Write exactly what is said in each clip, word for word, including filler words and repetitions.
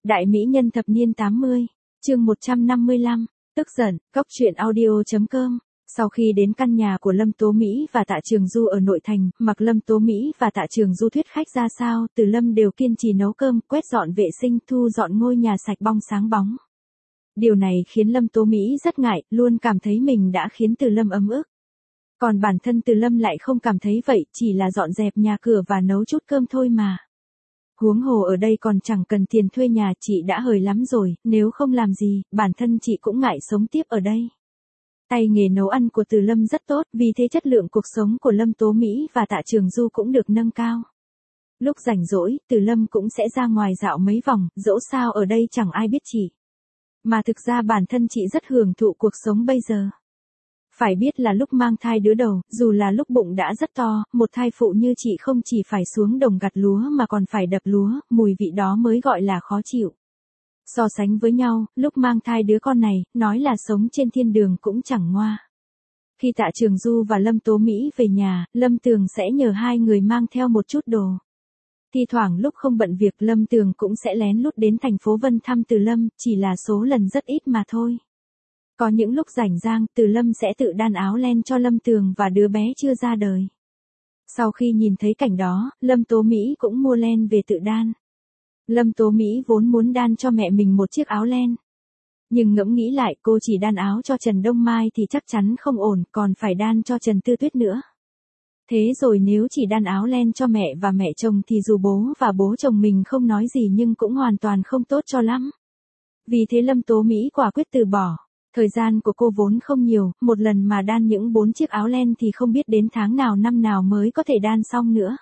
Đại mỹ nhân thập niên tám mươi, chương một trăm năm mươi lăm, tức giận, cóc truyện audio chấm com. Sau khi đến căn nhà của Lâm Tố Mỹ và Tạ Trường Du ở nội thành, mặc Lâm Tố Mỹ và Tạ Trường Du thuyết khách ra sao, Từ Lâm đều kiên trì nấu cơm, quét dọn vệ sinh, thu dọn ngôi nhà sạch bong sáng bóng. Điều này khiến Lâm Tố Mỹ rất ngại, luôn cảm thấy mình đã khiến Từ Lâm ấm ức. Còn bản thân Từ Lâm lại không cảm thấy vậy, chỉ là dọn dẹp nhà cửa và nấu chút cơm thôi mà. Huống hồ ở đây còn chẳng cần tiền thuê nhà, chị đã hời lắm rồi, nếu không làm gì, bản thân chị cũng ngại sống tiếp ở đây. Tay nghề nấu ăn của Từ Lâm rất tốt, vì thế chất lượng cuộc sống của Lâm Tố Mỹ và Tạ Trường Du cũng được nâng cao. Lúc rảnh rỗi, Từ Lâm cũng sẽ ra ngoài dạo mấy vòng, dẫu sao ở đây chẳng ai biết chị. Mà thực ra bản thân chị rất hưởng thụ cuộc sống bây giờ. Phải biết là lúc mang thai đứa đầu, dù là lúc bụng đã rất to, một thai phụ như chị không chỉ phải xuống đồng gặt lúa mà còn phải đập lúa, mùi vị đó mới gọi là khó chịu. So sánh với nhau, lúc mang thai đứa con này, nói là sống trên thiên đường cũng chẳng ngoa. Khi Tạ Trường Du và Lâm Tố Mỹ về nhà, Lâm Tường sẽ nhờ hai người mang theo một chút đồ. Thi thoảng lúc không bận việc, Lâm Tường cũng sẽ lén lút đến thành phố Vân thăm Từ Lâm, chỉ là số lần rất ít mà thôi. Có những lúc rảnh rang, Từ Lâm sẽ tự đan áo len cho Lâm Tường và đứa bé chưa ra đời. Sau khi nhìn thấy cảnh đó, Lâm Tố Mỹ cũng mua len về tự đan. Lâm Tố Mỹ vốn muốn đan cho mẹ mình một chiếc áo len. Nhưng ngẫm nghĩ lại, cô chỉ đan áo cho Trần Đông Mai thì chắc chắn không ổn, còn phải đan cho Trần Tư Tuyết nữa. Thế rồi nếu chỉ đan áo len cho mẹ và mẹ chồng thì dù bố và bố chồng mình không nói gì nhưng cũng hoàn toàn không tốt cho lắm. Vì thế Lâm Tố Mỹ quả quyết từ bỏ. Thời gian của cô vốn không nhiều, một lần mà đan những bốn chiếc áo len thì không biết đến tháng nào năm nào mới có thể đan xong nữa.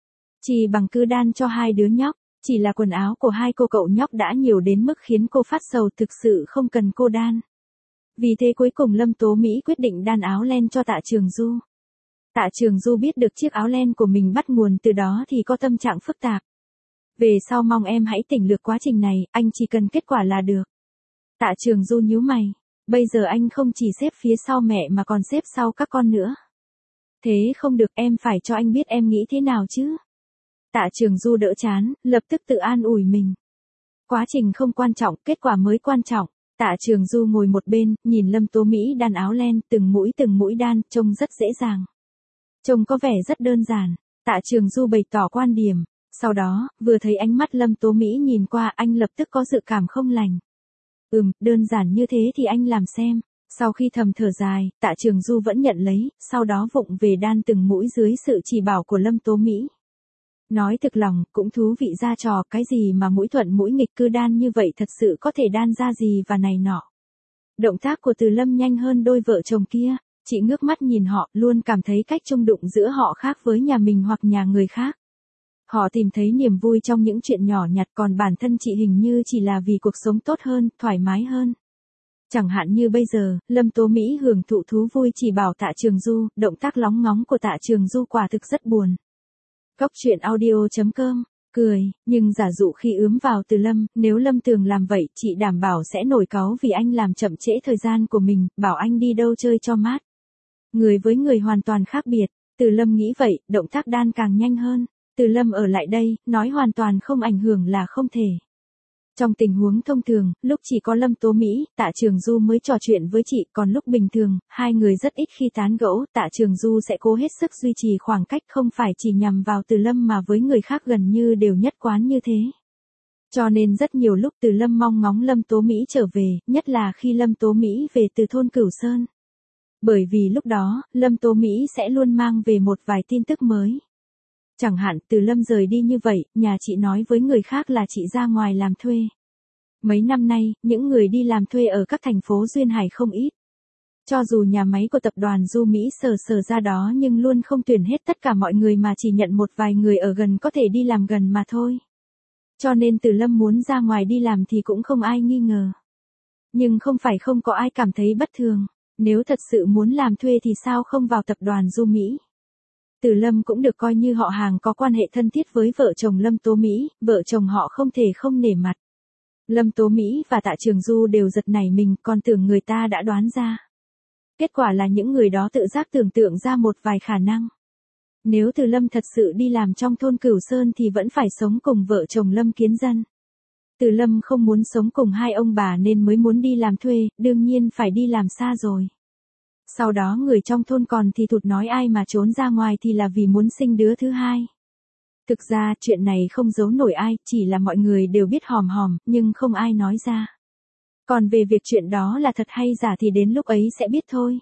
Chỉ bằng cứ đan cho hai đứa nhóc, chỉ là quần áo của hai cô cậu nhóc đã nhiều đến mức khiến cô phát sầu, thực sự không cần cô đan. Vì thế cuối cùng Lâm Tố Mỹ quyết định đan áo len cho Tạ Trường Du. Tạ Trường Du biết được chiếc áo len của mình bắt nguồn từ đó thì có tâm trạng phức tạp. Về sau mong em hãy tỉnh lược quá trình này, anh chỉ cần kết quả là được. Tạ Trường Du nhíu mày. Bây giờ anh không chỉ xếp phía sau mẹ mà còn xếp sau các con nữa. Thế không được, em phải cho anh biết em nghĩ thế nào chứ. Tạ Trường Du đỡ chán, lập tức tự an ủi mình. Quá trình không quan trọng, kết quả mới quan trọng. Tạ Trường Du ngồi một bên, nhìn Lâm Tố Mỹ đan áo len, từng mũi từng mũi đan, trông rất dễ dàng. Trông có vẻ rất đơn giản. Tạ Trường Du bày tỏ quan điểm. Sau đó, vừa thấy ánh mắt Lâm Tố Mỹ nhìn qua, anh lập tức có dự cảm không lành. Ừm, đơn giản như thế thì anh làm xem. Sau khi thầm thở dài, Tạ Trường Du vẫn nhận lấy, sau đó vụng về đan từng mũi dưới sự chỉ bảo của Lâm Tố Mỹ. Nói thực lòng, cũng thú vị ra trò, cái gì mà mũi thuận mũi nghịch cứ đan như vậy thật sự có thể đan ra gì và này nọ. Động tác của Từ Lâm nhanh hơn đôi vợ chồng kia, chị ngước mắt nhìn họ, luôn cảm thấy cách chung đụng giữa họ khác với nhà mình hoặc nhà người khác. Họ tìm thấy niềm vui trong những chuyện nhỏ nhặt, còn bản thân chị hình như chỉ là vì cuộc sống tốt hơn, thoải mái hơn. Chẳng hạn như bây giờ, Lâm Tố Mỹ hưởng thụ thú vui chỉ bảo Tạ Trường Du, động tác lóng ngóng của Tạ Trường Du quả thực rất buồn. Cóc truyện audio chấm com, cười, nhưng giả dụ khi ướm vào Từ Lâm, nếu Lâm Tường làm vậy, chị đảm bảo sẽ nổi cáu vì anh làm chậm trễ thời gian của mình, bảo anh đi đâu chơi cho mát. Người với người hoàn toàn khác biệt, Từ Lâm nghĩ vậy, động tác đan càng nhanh hơn. Từ Lâm ở lại đây, nói hoàn toàn không ảnh hưởng là không thể. Trong tình huống thông thường, lúc chỉ có Lâm Tố Mỹ, Tạ Trường Du mới trò chuyện với chị, còn lúc bình thường, hai người rất ít khi tán gẫu, Tạ Trường Du sẽ cố hết sức duy trì khoảng cách, không phải chỉ nhằm vào Từ Lâm mà với người khác gần như đều nhất quán như thế. Cho nên rất nhiều lúc Từ Lâm mong ngóng Lâm Tố Mỹ trở về, nhất là khi Lâm Tố Mỹ về từ thôn Cửu Sơn. Bởi vì lúc đó, Lâm Tố Mỹ sẽ luôn mang về một vài tin tức mới. Chẳng hạn, Từ Lâm rời đi như vậy, nhà chị nói với người khác là chị ra ngoài làm thuê. Mấy năm nay, những người đi làm thuê ở các thành phố duyên hải không ít. Cho dù nhà máy của tập đoàn Du Mỹ sờ sờ ra đó nhưng luôn không tuyển hết tất cả mọi người mà chỉ nhận một vài người ở gần có thể đi làm gần mà thôi. Cho nên Từ Lâm muốn ra ngoài đi làm thì cũng không ai nghi ngờ. Nhưng không phải không có ai cảm thấy bất thường. Nếu thật sự muốn làm thuê thì sao không vào tập đoàn Du Mỹ? Từ Lâm cũng được coi như họ hàng có quan hệ thân thiết với vợ chồng Lâm Tố Mỹ, vợ chồng họ không thể không nể mặt. Lâm Tố Mỹ và Tạ Trường Du đều giật nảy mình, còn tưởng người ta đã đoán ra. Kết quả là những người đó tự giác tưởng tượng ra một vài khả năng. Nếu Từ Lâm thật sự đi làm trong thôn Cửu Sơn thì vẫn phải sống cùng vợ chồng Lâm Kiến Dân. Từ Lâm không muốn sống cùng hai ông bà nên mới muốn đi làm thuê, đương nhiên phải đi làm xa rồi. Sau đó người trong thôn còn thì thụt nói ai mà trốn ra ngoài thì là vì muốn sinh đứa thứ hai. Thực ra chuyện này không giấu nổi ai, chỉ là mọi người đều biết hòm hòm, nhưng không ai nói ra. Còn về việc chuyện đó là thật hay giả thì đến lúc ấy sẽ biết thôi.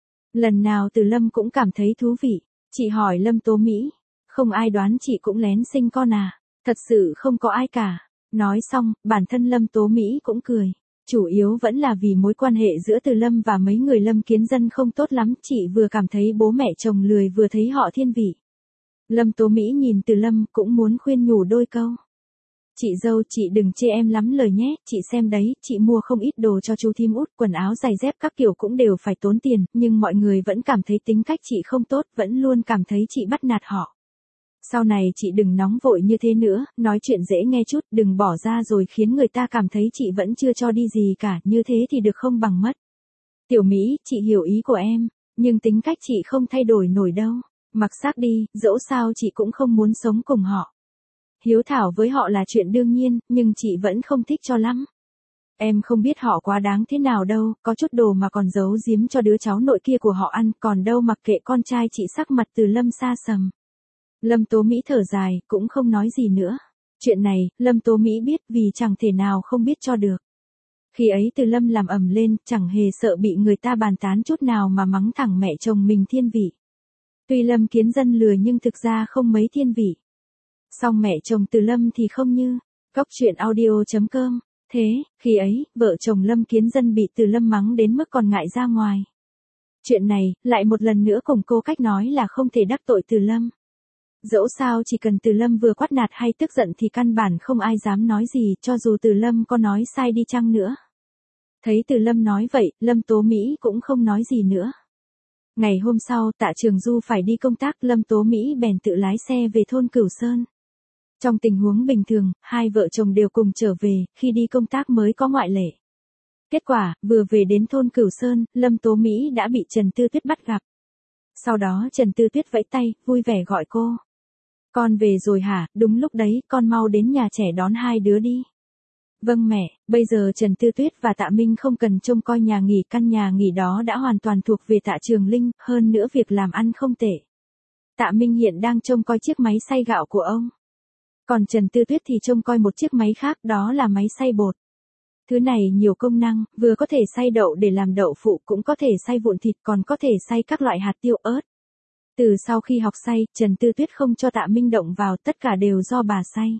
Lần nào Từ Lâm cũng cảm thấy thú vị. Chị hỏi Lâm Tố Mỹ, không ai đoán chị cũng lén sinh con à? Thật sự không có ai cả. Nói xong, bản thân Lâm Tố Mỹ cũng cười. Chủ yếu vẫn là vì mối quan hệ giữa Từ Lâm và mấy người Lâm Kiến Dân không tốt lắm, chị vừa cảm thấy bố mẹ chồng lười vừa thấy họ thiên vị. Lâm Tố Mỹ nhìn Từ Lâm cũng muốn khuyên nhủ đôi câu. Chị dâu chị đừng chê em lắm lời nhé, chị xem đấy, chị mua không ít đồ cho chú thím út, quần áo giày dép các kiểu cũng đều phải tốn tiền, nhưng mọi người vẫn cảm thấy tính cách chị không tốt, vẫn luôn cảm thấy chị bắt nạt họ. Sau này chị đừng nóng vội như thế nữa, nói chuyện dễ nghe chút, đừng bỏ ra rồi khiến người ta cảm thấy chị vẫn chưa cho đi gì cả, như thế thì được không bằng mất. Tiểu Mỹ, chị hiểu ý của em, nhưng tính cách chị không thay đổi nổi đâu. Mặc xác đi, dẫu sao chị cũng không muốn sống cùng họ. Hiếu thảo với họ là chuyện đương nhiên, nhưng chị vẫn không thích cho lắm. Em không biết họ quá đáng thế nào đâu, có chút đồ mà còn giấu giếm cho đứa cháu nội kia của họ ăn, còn đâu mặc kệ con trai chị. Sắc mặt Từ Lâm sa sầm. Lâm Tố Mỹ thở dài, cũng không nói gì nữa. Chuyện này, Lâm Tố Mỹ biết vì chẳng thể nào không biết cho được. Khi ấy Từ Lâm làm ầm lên, chẳng hề sợ bị người ta bàn tán chút nào mà mắng thẳng mẹ chồng mình thiên vị. Tuy Lâm Kiến Dân lừa nhưng thực ra không mấy thiên vị. Song mẹ chồng Từ Lâm thì không như. Góc truyện audio chấm com. Thế, khi ấy, vợ chồng Lâm Kiến Dân bị Từ Lâm mắng đến mức còn ngại ra ngoài. Chuyện này, lại một lần nữa củng cố cách nói là không thể đắc tội Từ Lâm. Dẫu sao chỉ cần Từ Lâm vừa quát nạt hay tức giận thì căn bản không ai dám nói gì, cho dù Từ Lâm có nói sai đi chăng nữa. Thấy Từ Lâm nói vậy, Lâm Tố Mỹ cũng không nói gì nữa. Ngày hôm sau, Tạ Trường Du phải đi công tác, Lâm Tố Mỹ bèn tự lái xe về thôn Cửu Sơn. Trong tình huống bình thường, hai vợ chồng đều cùng trở về, khi đi công tác mới có ngoại lệ. Kết quả, vừa về đến thôn Cửu Sơn, Lâm Tố Mỹ đã bị Trần Tư Tuyết bắt gặp. Sau đó Trần Tư Tuyết vẫy tay, vui vẻ gọi cô. Con về rồi hả? Đúng lúc đấy, con mau đến nhà trẻ đón hai đứa đi. Vâng mẹ, bây giờ Trần Tư Tuyết và Tạ Minh không cần trông coi nhà nghỉ, căn nhà nghỉ đó đã hoàn toàn thuộc về Tạ Trường Linh, hơn nữa việc làm ăn không tệ. Tạ Minh hiện đang trông coi chiếc máy xay gạo của ông. Còn Trần Tư Tuyết thì trông coi một chiếc máy khác, đó là máy xay bột. Thứ này nhiều công năng, vừa có thể xay đậu để làm đậu phụ, cũng có thể xay vụn thịt, còn có thể xay các loại hạt tiêu ớt. Từ sau khi học xay, Trần Tư Tuyết không cho Tạ Minh động vào, tất cả đều do bà xay.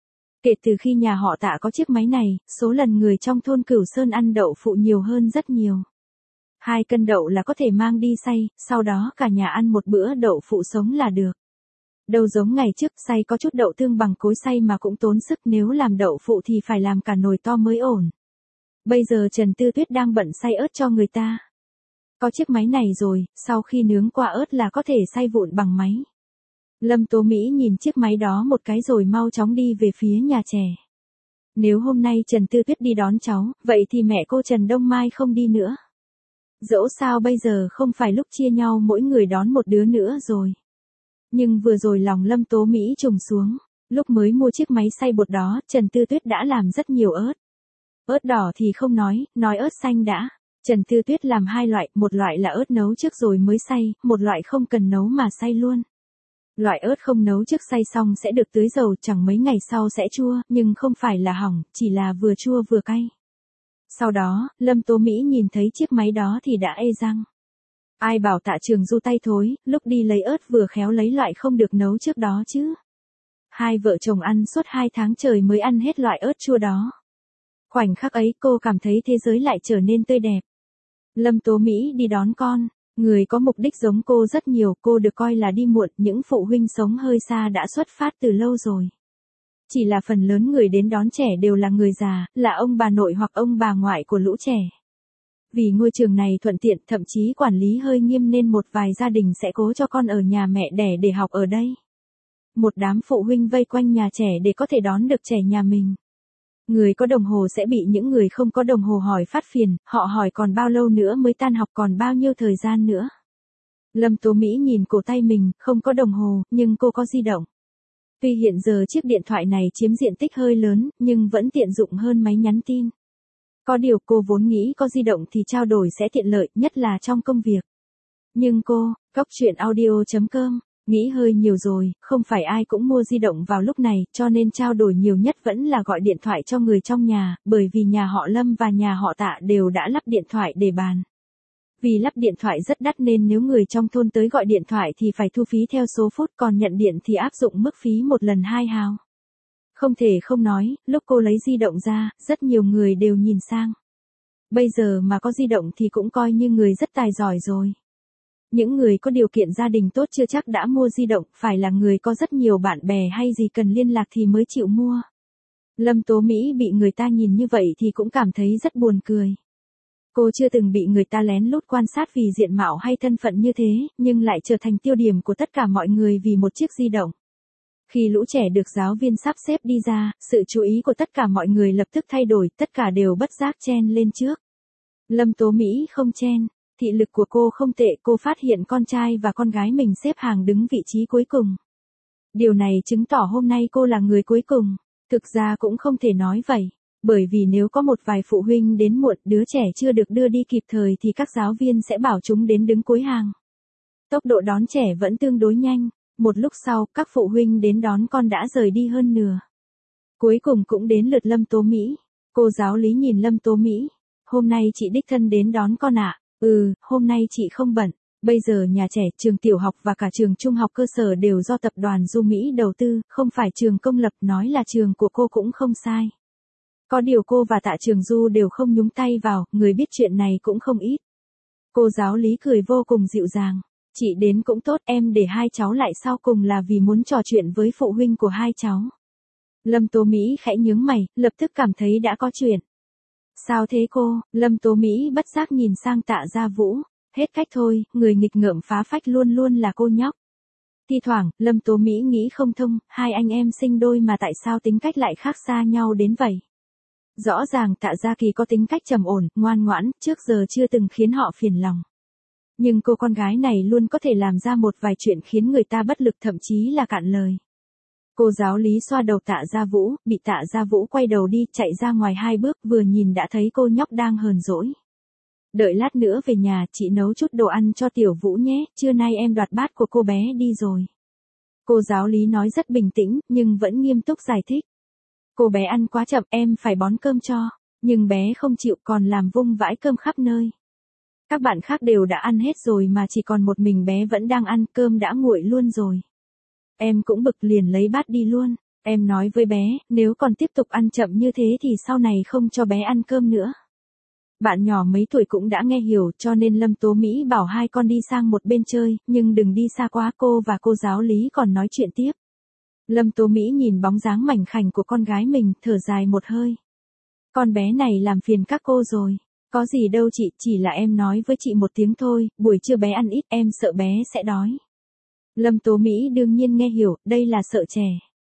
Kể từ khi nhà họ Tạ có chiếc máy này, số lần người trong thôn Cửu Sơn ăn đậu phụ nhiều hơn rất nhiều. Hai cân đậu là có thể mang đi xay, sau đó cả nhà ăn một bữa đậu phụ sống là được. Đâu giống ngày trước, xay có chút đậu tương bằng cối xay mà cũng tốn sức, nếu làm đậu phụ thì phải làm cả nồi to mới ổn. Bây giờ Trần Tư Tuyết đang bận xay ớt cho người ta. Có chiếc máy này rồi, sau khi nướng qua ớt là có thể xay vụn bằng máy. Lâm Tố Mỹ nhìn chiếc máy đó một cái rồi mau chóng đi về phía nhà trẻ. Nếu hôm nay Trần Tư Tuyết đi đón cháu, vậy thì mẹ cô Trần Đông Mai không đi nữa. Dẫu sao bây giờ không phải lúc chia nhau mỗi người đón một đứa nữa rồi. Nhưng vừa rồi lòng Lâm Tố Mỹ trùng xuống. Lúc mới mua chiếc máy xay bột đó, Trần Tư Tuyết đã làm rất nhiều ớt. Ớt đỏ thì không nói, nói ớt xanh đã. Trần Tư Tuyết làm hai loại, một loại là ớt nấu trước rồi mới xay, một loại không cần nấu mà xay luôn. Loại ớt không nấu trước xay xong sẽ được tưới dầu, chẳng mấy ngày sau sẽ chua, nhưng không phải là hỏng, chỉ là vừa chua vừa cay. Sau đó, Lâm Tố Mỹ nhìn thấy chiếc máy đó thì đã ê răng. Ai bảo Tạ Trường Du tay thối, lúc đi lấy ớt vừa khéo lấy loại không được nấu trước đó chứ. Hai vợ chồng ăn suốt hai tháng trời mới ăn hết loại ớt chua đó. Khoảnh khắc ấy cô cảm thấy thế giới lại trở nên tươi đẹp. Lâm Tố Mỹ đi đón con. Người có mục đích giống cô rất nhiều, cô được coi là đi muộn, những phụ huynh sống hơi xa đã xuất phát từ lâu rồi. Chỉ là phần lớn người đến đón trẻ đều là người già, là ông bà nội hoặc ông bà ngoại của lũ trẻ. Vì ngôi trường này thuận tiện, thậm chí quản lý hơi nghiêm nên một vài gia đình sẽ cố cho con ở nhà mẹ đẻ để học ở đây. Một đám phụ huynh vây quanh nhà trẻ để có thể đón được trẻ nhà mình. Người có đồng hồ sẽ bị những người không có đồng hồ hỏi phát phiền, họ hỏi còn bao lâu nữa mới tan học, còn bao nhiêu thời gian nữa. Lâm Tố Mỹ nhìn cổ tay mình, không có đồng hồ, nhưng cô có di động. Tuy hiện giờ chiếc điện thoại này chiếm diện tích hơi lớn, nhưng vẫn tiện dụng hơn máy nhắn tin. Có điều cô vốn nghĩ có di động thì trao đổi sẽ tiện lợi, nhất là trong công việc. Nhưng cô, Cóc Truyện Audio chấm com, nghĩ hơi nhiều rồi, không phải ai cũng mua di động vào lúc này, cho nên trao đổi nhiều nhất vẫn là gọi điện thoại cho người trong nhà, bởi vì nhà họ Lâm và nhà họ Tạ đều đã lắp điện thoại để bàn. Vì lắp điện thoại rất đắt nên nếu người trong thôn tới gọi điện thoại thì phải thu phí theo số phút, còn nhận điện thì áp dụng mức phí một lần hai hào. Không thể không nói, lúc cô lấy di động ra, rất nhiều người đều nhìn sang. Bây giờ mà có di động thì cũng coi như người rất tài giỏi rồi. Những người có điều kiện gia đình tốt chưa chắc đã mua di động, phải là người có rất nhiều bạn bè hay gì cần liên lạc thì mới chịu mua. Lâm Tố Mỹ bị người ta nhìn như vậy thì cũng cảm thấy rất buồn cười. Cô chưa từng bị người ta lén lút quan sát vì diện mạo hay thân phận như thế, nhưng lại trở thành tiêu điểm của tất cả mọi người vì một chiếc di động. Khi lũ trẻ được giáo viên sắp xếp đi ra, sự chú ý của tất cả mọi người lập tức thay đổi, tất cả đều bất giác chen lên trước. Lâm Tố Mỹ không chen, thị lực của cô không tệ, cô phát hiện con trai và con gái mình xếp hàng đứng vị trí cuối cùng. Điều này chứng tỏ hôm nay cô là người cuối cùng, thực ra cũng không thể nói vậy. Bởi vì nếu có một vài phụ huynh đến muộn, đứa trẻ chưa được đưa đi kịp thời thì các giáo viên sẽ bảo chúng đến đứng cuối hàng. Tốc độ đón trẻ vẫn tương đối nhanh, một lúc sau, các phụ huynh đến đón con đã rời đi hơn nửa. Cuối cùng cũng đến lượt Lâm Tố Mỹ. Cô giáo lý nhìn Lâm Tố Mỹ. Hôm nay chị đích thân đến đón con ạ. À? Ừ, hôm nay chị không bận. Bây giờ nhà trẻ, trường tiểu học và cả trường trung học cơ sở đều do tập đoàn Du Mỹ đầu tư, không phải trường công lập, nói là trường của cô cũng không sai. Có điều cô và Tạ Trường Du đều không nhúng tay vào, người biết chuyện này cũng không ít. Cô giáo lý cười vô cùng dịu dàng. Chị đến cũng tốt, em để hai cháu lại sau cùng là vì muốn trò chuyện với phụ huynh của hai cháu. Lâm Tố Mỹ khẽ nhướng mày, lập tức cảm thấy đã có chuyện. Sao thế cô? Lâm Tố Mỹ bất giác nhìn sang Tạ Gia Vũ. Hết cách thôi, người nghịch ngợm phá phách luôn luôn là cô nhóc. Thi thoảng, Lâm Tố Mỹ nghĩ không thông, hai anh em sinh đôi mà tại sao tính cách lại khác xa nhau đến vậy? Rõ ràng Tạ Gia Kỳ có tính cách trầm ổn, ngoan ngoãn, trước giờ chưa từng khiến họ phiền lòng. Nhưng cô con gái này luôn có thể làm ra một vài chuyện khiến người ta bất lực, thậm chí là cạn lời. Cô giáo lý xoa đầu Tạ Gia Vũ, bị Tạ Gia Vũ quay đầu đi, chạy ra ngoài hai bước, vừa nhìn đã thấy cô nhóc đang hờn dỗi. Đợi lát nữa về nhà, chị nấu chút đồ ăn cho Tiểu Vũ nhé, trưa nay em đoạt bát của cô bé đi rồi. Cô giáo lý nói rất bình tĩnh, nhưng vẫn nghiêm túc giải thích. Cô bé ăn quá chậm, em phải bón cơm cho, nhưng bé không chịu, còn làm vung vãi cơm khắp nơi. Các bạn khác đều đã ăn hết rồi mà chỉ còn một mình bé vẫn đang ăn, cơm đã nguội luôn rồi. Em cũng bực liền lấy bát đi luôn, em nói với bé, nếu còn tiếp tục ăn chậm như thế thì sau này không cho bé ăn cơm nữa. Bạn nhỏ mấy tuổi cũng đã nghe hiểu, cho nên Lâm Tố Mỹ bảo hai con đi sang một bên chơi, nhưng đừng đi xa quá, cô và cô giáo lý còn nói chuyện tiếp. Lâm Tố Mỹ nhìn bóng dáng mảnh khảnh của con gái mình, thở dài một hơi. Con bé này làm phiền các cô rồi. Có gì đâu chị, chỉ là em nói với chị một tiếng thôi, buổi trưa bé ăn ít, em sợ bé sẽ đói. Lâm Tố Mỹ đương nhiên nghe hiểu, đây là sợ trẻ.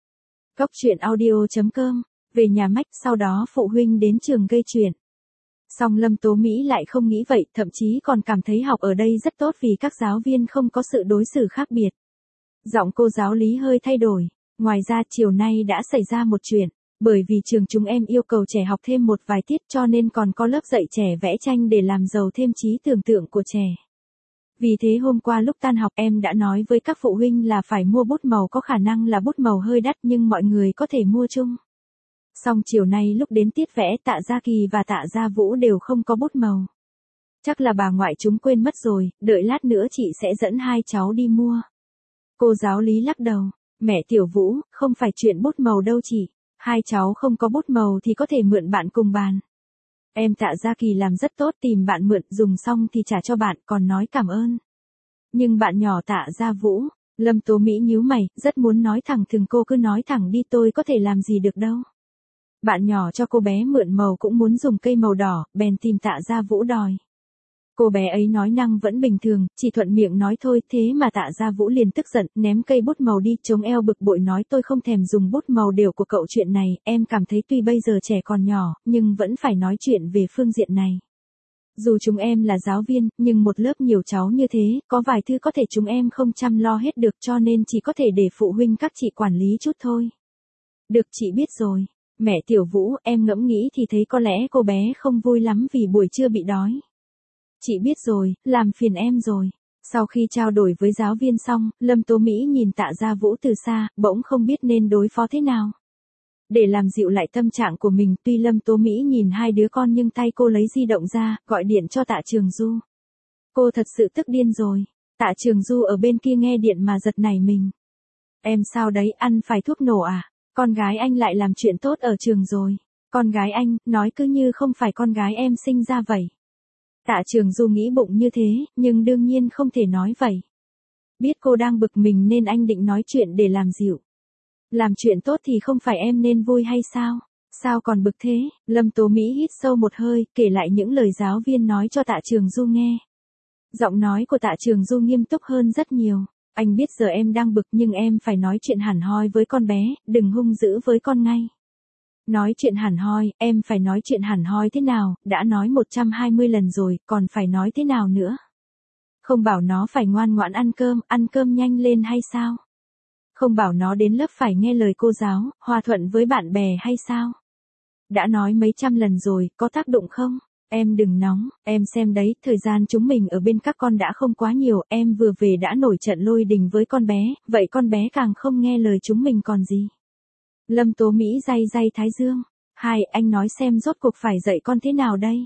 Cóc Truyện Audio chấm com, về nhà Mách, sau đó phụ huynh đến trường gây chuyện. Song Lâm Tố Mỹ lại không nghĩ vậy, thậm chí còn cảm thấy học ở đây rất tốt vì các giáo viên không có sự đối xử khác biệt. Giọng cô giáo lý hơi thay đổi. Ngoài ra chiều nay đã xảy ra một chuyện, bởi vì trường chúng em yêu cầu trẻ học thêm một vài tiết cho nên còn có lớp dạy trẻ vẽ tranh để làm giàu thêm trí tưởng tượng của trẻ. Vì thế hôm qua lúc tan học em đã nói với các phụ huynh là phải mua bút màu, có khả năng là bút màu hơi đắt nhưng mọi người có thể mua chung. Song chiều nay lúc đến tiết vẽ, Tạ Gia Kỳ và Tạ Gia Vũ đều không có bút màu. Chắc là bà ngoại chúng quên mất rồi, đợi lát nữa chị sẽ dẫn hai cháu đi mua. Cô giáo lý lắc đầu. Mẹ Tiểu Vũ, không phải chuyện bút màu đâu chị, hai cháu không có bút màu thì có thể mượn bạn cùng bàn. Em Tạ Gia Kỳ làm rất tốt, tìm bạn mượn, dùng xong thì trả cho bạn, còn nói cảm ơn. Nhưng bạn nhỏ Tạ Gia Vũ, Lâm Tố Mỹ nhíu mày, rất muốn nói thẳng, thường cô cứ nói thẳng đi, tôi có thể làm gì được đâu. Bạn nhỏ cho cô bé mượn màu cũng muốn dùng cây màu đỏ, bèn tìm Tạ Gia Vũ đòi. Cô bé ấy nói năng vẫn bình thường, chỉ thuận miệng nói thôi, thế mà Tạ Gia Vũ liền tức giận, ném cây bút màu đi, chống eo bực bội nói tôi không thèm dùng bút màu đều của cậu, chuyện này, em cảm thấy tuy bây giờ trẻ còn nhỏ, nhưng vẫn phải nói chuyện về phương diện này. Dù chúng em là giáo viên, nhưng một lớp nhiều cháu như thế, có vài thứ có thể chúng em không chăm lo hết được cho nên chỉ có thể để phụ huynh các chị quản lý chút thôi. Được, chị biết rồi. Mẹ Tiểu Vũ, em ngẫm nghĩ thì thấy có lẽ cô bé không vui lắm vì buổi trưa bị đói. Chị biết rồi, làm phiền em rồi. Sau khi trao đổi với giáo viên xong, Lâm Tố Mỹ nhìn Tạ Gia Vũ từ xa, bỗng không biết nên đối phó thế nào. Để làm dịu lại tâm trạng của mình, tuy Lâm Tố Mỹ nhìn hai đứa con nhưng tay cô lấy di động ra, gọi điện cho Tạ Trường Du. Cô thật sự tức điên rồi. Tạ Trường Du ở bên kia nghe điện mà giật nảy mình. Em sao đấy, ăn phải thuốc nổ à? Con gái anh lại làm chuyện tốt ở trường rồi. Con gái anh, nói cứ như không phải con gái em sinh ra vậy. Tạ Trường Du nghĩ bụng như thế, nhưng đương nhiên không thể nói vậy. Biết cô đang bực mình nên anh định nói chuyện để làm dịu. Làm chuyện tốt thì không phải em nên vui hay sao? Sao còn bực thế? Lâm Tố Mỹ hít sâu một hơi, kể lại những lời giáo viên nói cho Tạ Trường Du nghe. Giọng nói của Tạ Trường Du nghiêm túc hơn rất nhiều. Anh biết giờ em đang bực nhưng em phải nói chuyện hẳn hoi với con bé, đừng hung dữ với con ngay. Nói chuyện hẳn hoi, em phải nói chuyện hẳn hoi thế nào, đã nói một trăm hai mươi lần rồi, còn phải nói thế nào nữa? Không bảo nó phải ngoan ngoãn ăn cơm, ăn cơm nhanh lên hay sao? Không bảo nó đến lớp phải nghe lời cô giáo, hòa thuận với bạn bè hay sao? Đã nói mấy trăm lần rồi, có tác dụng không? Em đừng nóng, em xem đấy, thời gian chúng mình ở bên các con đã không quá nhiều, em vừa về đã nổi trận lôi đình với con bé, vậy con bé càng không nghe lời chúng mình còn gì. Lâm Tố Mỹ day day thái dương. Hai, anh nói xem rốt cuộc phải dạy con thế nào đây?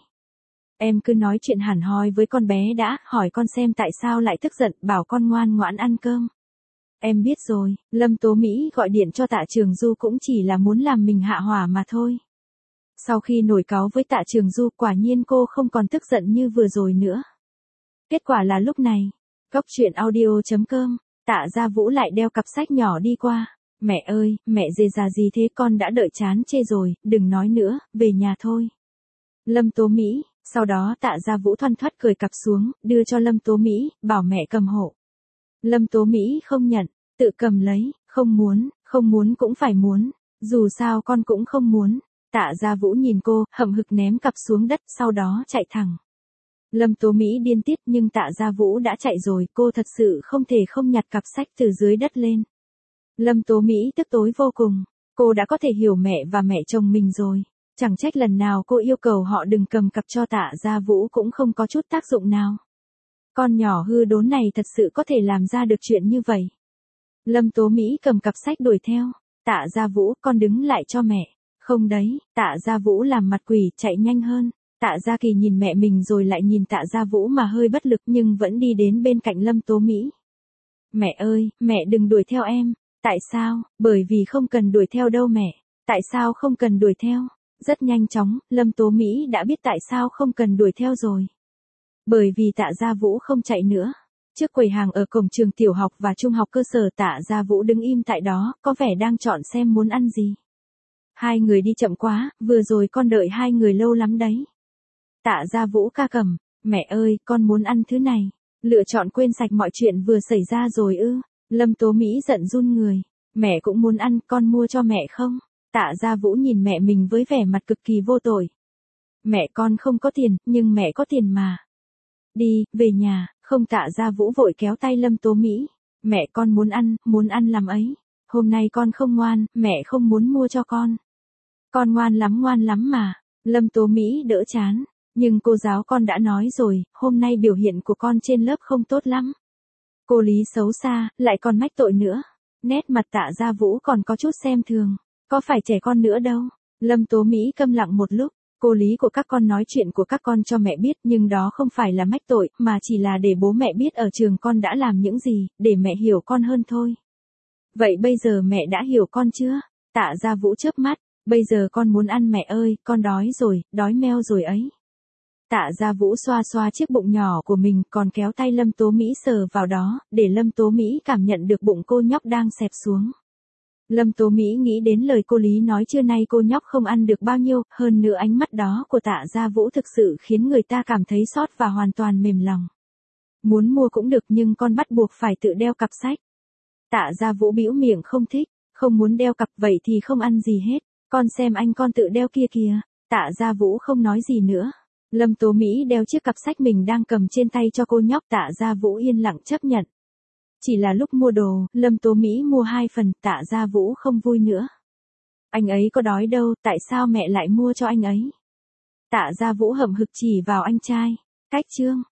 Em cứ nói chuyện hẳn hoi với con bé đã, hỏi con xem tại sao lại tức giận, bảo con ngoan ngoãn ăn cơm. Em biết rồi, Lâm Tố Mỹ gọi điện cho Tạ Trường Du cũng chỉ là muốn làm mình hạ hỏa mà thôi. Sau khi nổi cáu với Tạ Trường Du, quả nhiên cô không còn tức giận như vừa rồi nữa. Kết quả là lúc này, Góc Chuyện Audio chấm com, Tạ Gia Vũ lại đeo cặp sách nhỏ đi qua. Mẹ ơi, mẹ dề già gì thế, con đã đợi chán chê rồi, đừng nói nữa, về nhà thôi. Lâm Tố Mỹ, sau đó Tạ Gia Vũ thoăn thoắt cởi cặp xuống, đưa cho Lâm Tố Mỹ, bảo mẹ cầm hộ. Lâm Tố Mỹ không nhận, tự cầm lấy, không muốn, không muốn cũng phải muốn, dù sao con cũng không muốn. Tạ Gia Vũ nhìn cô, hậm hực ném cặp xuống đất, sau đó chạy thẳng. Lâm Tố Mỹ điên tiết nhưng Tạ Gia Vũ đã chạy rồi, cô thật sự không thể không nhặt cặp sách từ dưới đất lên. Lâm Tố Mỹ tức tối vô cùng, cô đã có thể hiểu mẹ và mẹ chồng mình rồi. Chẳng trách lần nào cô yêu cầu họ đừng cầm cặp cho Tạ Gia Vũ cũng không có chút tác dụng nào. Con nhỏ hư đốn này thật sự có thể làm ra được chuyện như vậy. Lâm Tố Mỹ cầm cặp sách đuổi theo. Tạ Gia Vũ, con đứng lại cho mẹ. Không đấy, Tạ Gia Vũ làm mặt quỷ, chạy nhanh hơn. Tạ Gia Kỳ nhìn mẹ mình rồi lại nhìn Tạ Gia Vũ mà hơi bất lực nhưng vẫn đi đến bên cạnh Lâm Tố Mỹ. Mẹ ơi, mẹ đừng đuổi theo em. Tại sao? Bởi vì không cần đuổi theo đâu mẹ. Tại sao không cần đuổi theo? Rất nhanh chóng, Lâm Tố Mỹ đã biết tại sao không cần đuổi theo rồi. Bởi vì Tạ Gia Vũ không chạy nữa. Trước quầy hàng ở cổng trường tiểu học và trung học cơ sở, Tạ Gia Vũ đứng im tại đó, có vẻ đang chọn xem muốn ăn gì. Hai người đi chậm quá, vừa rồi con đợi hai người lâu lắm đấy. Tạ Gia Vũ ca cẩm, mẹ ơi, con muốn ăn thứ này. Lựa chọn quên sạch mọi chuyện vừa xảy ra rồi ư? Lâm Tố Mỹ giận run người. Mẹ cũng muốn ăn, con mua cho mẹ không? Tạ Gia Vũ nhìn mẹ mình với vẻ mặt cực kỳ vô tội. Mẹ con không có tiền, nhưng mẹ có tiền mà. Đi, về nhà. Không, Tạ Gia Vũ vội kéo tay Lâm Tố Mỹ. Mẹ con muốn ăn, muốn ăn làm ấy. Hôm nay con không ngoan, mẹ không muốn mua cho con. Con ngoan lắm ngoan lắm mà. Lâm Tố Mỹ đỡ chán. Nhưng cô giáo con đã nói rồi, hôm nay biểu hiện của con trên lớp không tốt lắm. Cô Lý xấu xa, lại còn mách tội nữa. Nét mặt Tạ Gia Vũ còn có chút xem thường. Có phải trẻ con nữa đâu. Lâm Tố Mỹ câm lặng một lúc. Cô Lý của các con nói chuyện của các con cho mẹ biết nhưng đó không phải là mách tội mà chỉ là để bố mẹ biết ở trường con đã làm những gì, để mẹ hiểu con hơn thôi. Vậy bây giờ mẹ đã hiểu con chưa? Tạ Gia Vũ chớp mắt. Bây giờ con muốn ăn mẹ ơi, con đói rồi, đói meo rồi ấy. Tạ Gia Vũ xoa xoa chiếc bụng nhỏ của mình còn kéo tay Lâm Tố Mỹ sờ vào đó, để Lâm Tố Mỹ cảm nhận được bụng cô nhóc đang xẹp xuống. Lâm Tố Mỹ nghĩ đến lời cô Lý nói trưa nay cô nhóc không ăn được bao nhiêu, hơn nữa ánh mắt đó của Tạ Gia Vũ thực sự khiến người ta cảm thấy xót và hoàn toàn mềm lòng. Muốn mua cũng được nhưng con bắt buộc phải tự đeo cặp sách. Tạ Gia Vũ bĩu miệng không thích, không muốn đeo cặp vậy thì không ăn gì hết, con xem anh con tự đeo kia kìa. Tạ Gia Vũ không nói gì nữa. Lâm Tố Mỹ đeo chiếc cặp sách mình đang cầm trên tay cho cô nhóc, Tạ Gia Vũ yên lặng chấp nhận. Chỉ là lúc mua đồ, Lâm Tố Mỹ mua hai phần, Tạ Gia Vũ không vui nữa. Anh ấy có đói đâu, tại sao mẹ lại mua cho anh ấy? Tạ Gia Vũ hậm hực chỉ vào anh trai. Cách chương.